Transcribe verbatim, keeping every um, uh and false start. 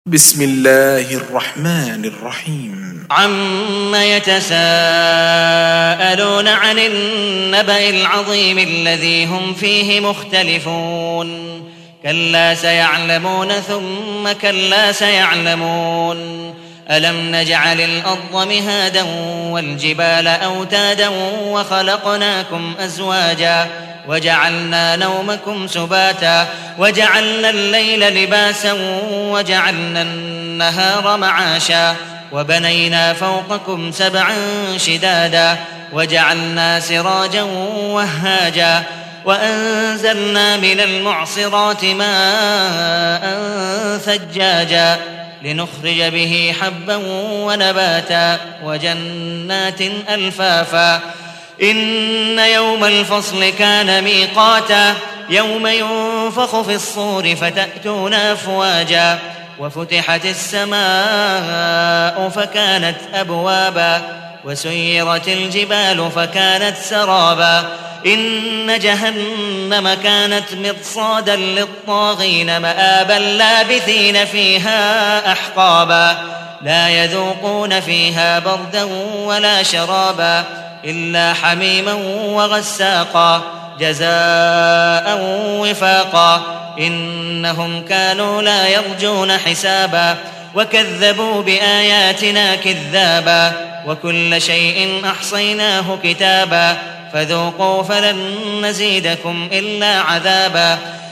بسم الله الرحمن الرحيم عم يتساءلون عن النبأ العظيم الذي هم فيه مختلفون كلا سيعلمون ثم كلا سيعلمون ألم نجعل الأرض مهادا والجبال أوتادا وخلقناكم أزواجا وجعلنا نومكم سباتا وجعلنا الليل لباسا وجعلنا النهار معاشا وبنينا فوقكم سبعا شدادا وجعلنا سراجا وهاجا وأنزلنا من المعصرات ماء ثجاجا لنخرج به حبا ونباتا وجنات ألفافا إن يوم الفصل كان ميقاتا يوم ينفخ في الصور فتأتون أفواجا وفتحت السماء فكانت أبوابا وسيرت الجبال فكانت سرابا إن جهنم كانت مرصادا للطاغين مآبا لابثين فيها أحقابا لا يذوقون فيها بردا ولا شرابا إلا حميما وغساقا جزاء وفاقا إنهم كانوا لا يرجون حسابا وكذبوا بآياتنا كذابا وكل شيء أحصيناه كتابا فذوقوا فلن نزيدكم إلا عذابا